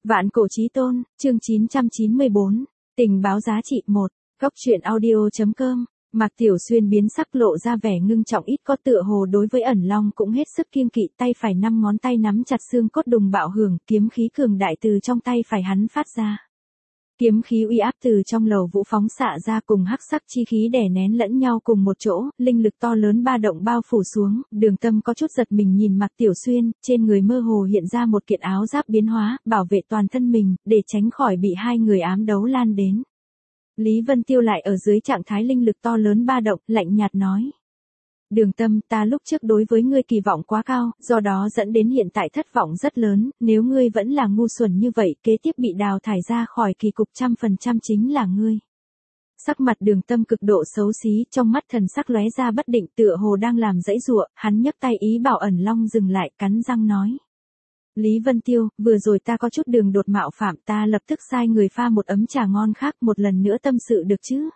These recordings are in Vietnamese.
Vạn cổ chí tôn, chương 994, tình báo giá trị 1, góc truyện audio.com, Mạc Tiểu Xuyên biến sắc lộ ra vẻ ngưng trọng ít có tựa hồ đối với ẩn long cũng hết sức kiêng kỵ tay phải 5 ngón tay nắm chặt xương cốt đùng bạo hưởng kiếm khí cường đại từ trong tay phải hắn phát ra. Kiếm khí uy áp từ trong lầu vũ phóng xạ ra cùng hắc sắc chi khí đè nén lẫn nhau cùng một chỗ, linh lực to lớn ba động bao phủ xuống, Đường Tâm có chút giật mình nhìn Mạc Tiểu Xuyên, trên người mơ hồ hiện ra một kiện áo giáp biến hóa, bảo vệ toàn thân mình, để tránh khỏi bị hai người ám đấu lan đến. Lý Vân Tiêu lại ở dưới trạng thái linh lực to lớn ba động, lạnh nhạt nói. Đường Tâm, ta lúc trước đối với ngươi kỳ vọng quá cao, do đó dẫn đến hiện tại thất vọng rất lớn, nếu ngươi vẫn là ngu xuẩn như vậy, kế tiếp bị đào thải ra khỏi kỳ cục 100% chính là ngươi. Sắc mặt Đường Tâm cực độ xấu xí, trong mắt thần sắc lóe ra bất định tựa hồ đang làm giãy giụa, hắn nhấc tay ý bảo ẩn long dừng lại, cắn răng nói. Lý Vân Tiêu, vừa rồi ta có chút đường đột mạo phạm, ta lập tức sai người pha một ấm trà ngon khác, một lần nữa tâm sự được chứ?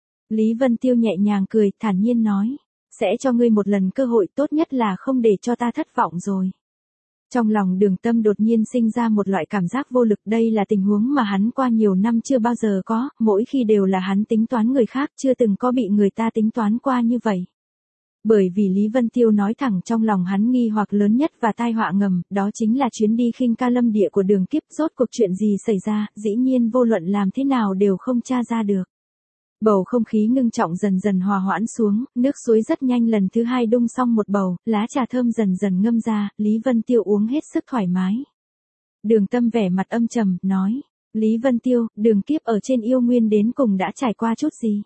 Lý Vân Tiêu nhẹ nhàng cười, thản nhiên nói. Sẽ cho ngươi một lần cơ hội, tốt nhất là không để cho ta thất vọng rồi. Trong lòng Đường Tâm đột nhiên sinh ra một loại cảm giác vô lực, đây là tình huống mà hắn qua nhiều năm chưa bao giờ có, mỗi khi đều là hắn tính toán người khác, chưa từng có bị người ta tính toán qua như vậy. Bởi vì Lý Vân Tiêu nói thẳng trong lòng hắn nghi hoặc lớn nhất và tai họa ngầm, đó chính là chuyến đi khinh ca lâm địa của Đường Kiếp, rốt cuộc chuyện gì xảy ra, dĩ nhiên vô luận làm thế nào đều không tra ra được. Bầu không khí ngưng trọng dần dần hòa hoãn xuống, nước suối rất nhanh lần thứ hai đun xong một bầu, lá trà thơm dần dần ngâm ra, Lý Vân Tiêu uống hết sức thoải mái. Đường Tâm vẻ mặt âm trầm, nói, Lý Vân Tiêu, Đường Kiếp ở trên yêu nguyên đến cùng đã trải qua chút gì?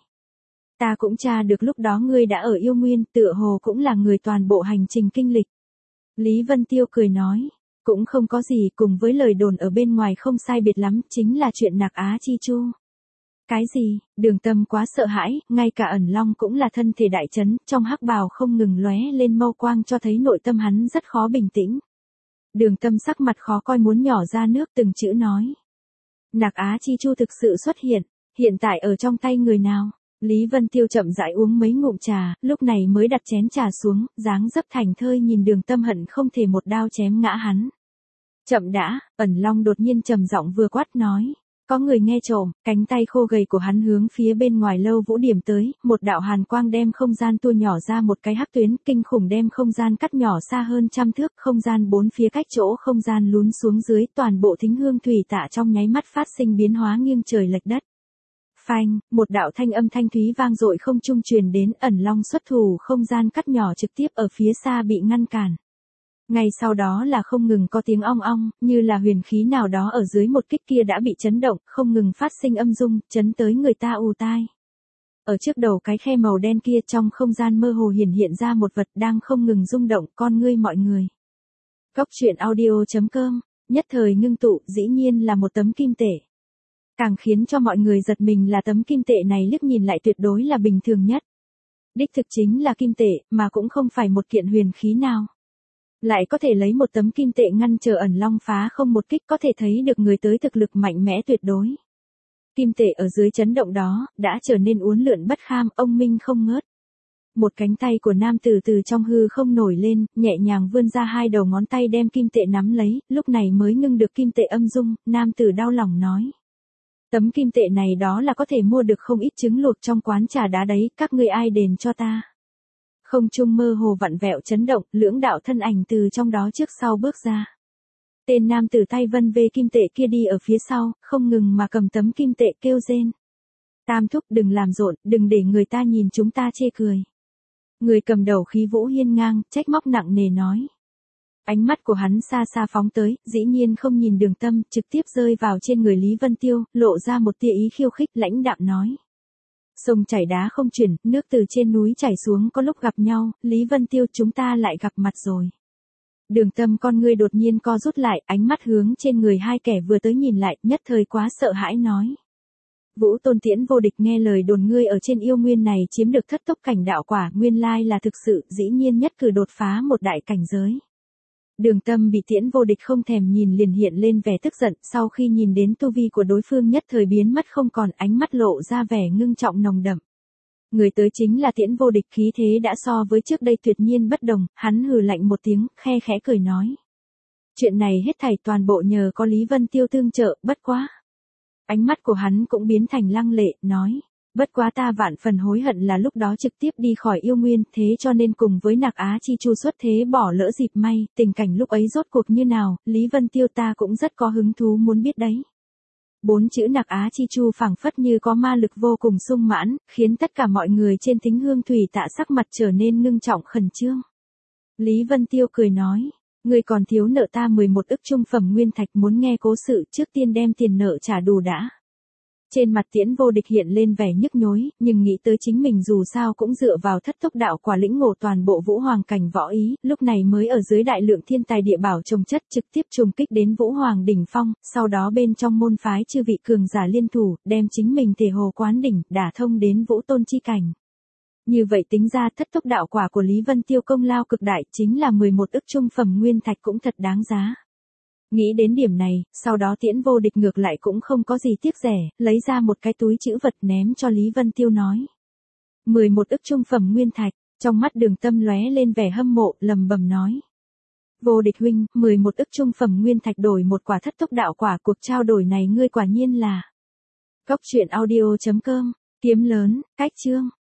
Ta cũng tra được lúc đó ngươi đã ở yêu nguyên, tựa hồ cũng là người toàn bộ hành trình kinh lịch. Lý Vân Tiêu cười nói, cũng không có gì, cùng với lời đồn ở bên ngoài không sai biệt lắm, chính là chuyện Nạc Á Chi Chu. Cái gì? Đường Tâm quá sợ hãi, ngay cả ẩn long cũng là thân thể đại chấn, trong hắc bào không ngừng lóe lên mâu quang cho thấy nội tâm hắn rất khó bình tĩnh. Đường Tâm sắc mặt khó coi muốn nhỏ ra nước từng chữ nói. Nạc Á Chi Chu thực sự xuất hiện tại ở trong tay người nào? Lý Vân Tiêu chậm rãi uống mấy ngụm trà, lúc này mới đặt chén trà xuống, dáng dấp thành thơi nhìn Đường Tâm hận không thể một đao chém ngã hắn. Chậm đã, ẩn long đột nhiên trầm giọng vừa quát nói. Có người nghe trộm, cánh tay khô gầy của hắn hướng phía bên ngoài lâu vũ điểm tới, một đạo hàn quang đem không gian tua nhỏ ra một cái hắc tuyến, kinh khủng đem không gian cắt nhỏ xa hơn 100 thước, không gian bốn phía cách chỗ không gian lún xuống dưới, toàn bộ thính hương thủy tạ trong nháy mắt phát sinh biến hóa nghiêng trời lệch đất. Phanh, một đạo thanh âm thanh thúy vang dội không trung truyền đến, ẩn long xuất thủ, không gian cắt nhỏ trực tiếp ở phía xa bị ngăn cản. Ngay sau đó là không ngừng có tiếng ong ong, như là huyền khí nào đó ở dưới một kích kia đã bị chấn động, không ngừng phát sinh âm dung, chấn tới người ta ù tai. Ở trước đầu cái khe màu đen kia trong không gian mơ hồ hiện ra một vật đang không ngừng rung động, con ngươi mọi người. Góc truyện audio.com, nhất thời ngưng tụ, dĩ nhiên là một tấm kim tệ. Càng khiến cho mọi người giật mình là tấm kim tệ này liếc nhìn lại tuyệt đối là bình thường nhất. Đích thực chính là kim tệ, mà cũng không phải một kiện huyền khí nào. Lại có thể lấy một tấm kim tệ ngăn trở ẩn long phá không một kích, có thể thấy được người tới thực lực mạnh mẽ tuyệt đối. Kim tệ ở dưới chấn động đó, đã trở nên uốn lượn bất kham, ông minh không ngớt. Một cánh tay của nam tử từ trong hư không nổi lên, nhẹ nhàng vươn ra hai đầu ngón tay đem kim tệ nắm lấy, lúc này mới ngưng được kim tệ âm dung, nam tử đau lòng nói. Tấm kim tệ này đó là có thể mua được không ít trứng luộc trong quán trà đá đấy, các ngươi ai đền cho ta. Không trung mơ hồ vặn vẹo chấn động, lưỡng đạo thân ảnh từ trong đó trước sau bước ra. Tên nam tử tay vân vê kim tệ kia đi ở phía sau, không ngừng mà cầm tấm kim tệ kêu rên. Tam thúc đừng làm rộn, đừng để người ta nhìn chúng ta chê cười. Người cầm đầu khí vũ hiên ngang, trách móc nặng nề nói. Ánh mắt của hắn xa xa phóng tới, dĩ nhiên không nhìn Đường Tâm, trực tiếp rơi vào trên người Lý Vân Tiêu, lộ ra một tia ý khiêu khích lãnh đạm nói. Sông chảy đá không chuyển, nước từ trên núi chảy xuống có lúc gặp nhau, Lý Vân Tiêu chúng ta lại gặp mặt rồi. Đường Tâm con ngươi đột nhiên co rút lại, ánh mắt hướng trên người hai kẻ vừa tới nhìn lại, nhất thời quá sợ hãi nói. Vũ Tôn Tiễn vô địch nghe lời đồn ngươi ở trên yêu nguyên này chiếm được thất tốc cảnh đạo quả, nguyên lai là thực sự, dĩ nhiên nhất cử đột phá một đại cảnh giới. Đường Tâm bị Tiễn vô địch không thèm nhìn liền hiện lên vẻ tức giận, sau khi nhìn đến tu vi của đối phương nhất thời biến mất không còn, ánh mắt lộ ra vẻ ngưng trọng nồng đậm. Người tới chính là Tiễn vô địch, khí thế đã so với trước đây tuyệt nhiên bất đồng, hắn hừ lạnh một tiếng, khe khẽ cười nói. Chuyện này hết thảy toàn bộ nhờ có Lý Vân Tiêu tương trợ, bất quá. Ánh mắt của hắn cũng biến thành lăng lệ, nói. Bất quá ta vạn phần hối hận là lúc đó trực tiếp đi khỏi yêu nguyên, thế cho nên cùng với Nạc Á Chi Chu xuất thế bỏ lỡ dịp may, tình cảnh lúc ấy rốt cuộc như nào, Lý Vân Tiêu ta cũng rất có hứng thú muốn biết đấy. 4 chữ Nạc Á Chi Chu phảng phất như có ma lực vô cùng sung mãn, khiến tất cả mọi người trên Thính Hương Thủy Tạ sắc mặt trở nên ngưng trọng khẩn trương. Lý Vân Tiêu cười nói, người còn thiếu nợ ta 11 ức trung phẩm nguyên thạch, muốn nghe cố sự trước tiên đem tiền nợ trả đủ đã. Trên mặt Tiễn Vô Địch hiện lên vẻ nhức nhối, nhưng nghĩ tới chính mình dù sao cũng dựa vào thất túc đạo quả lĩnh ngộ toàn bộ Vũ Hoàng cảnh võ ý, lúc này mới ở dưới đại lượng thiên tài địa bảo trồng chất trực tiếp trùng kích đến Vũ Hoàng đỉnh phong, sau đó bên trong môn phái chư vị cường giả liên thủ, đem chính mình thể hồ quán đỉnh, đả thông đến Vũ Tôn chi cảnh. Như vậy tính ra thất túc đạo quả của Lý Vân Tiêu công lao cực đại, chính là 11 ức trung phẩm nguyên thạch cũng thật đáng giá. Nghĩ đến điểm này, sau đó Tiễn Vô Địch ngược lại cũng không có gì tiếc rẻ, lấy ra một cái túi trữ vật ném cho Lý Vân Tiêu nói. 11 ức trung phẩm nguyên thạch, trong mắt Đường Tâm lóe lên vẻ hâm mộ, lầm bầm nói. Vô Địch huynh, 11 ức trung phẩm nguyên thạch đổi một quả thất túc đạo quả, cuộc trao đổi này ngươi quả nhiên là. Góc truyện audio.com, kiếm lớn, cách chương.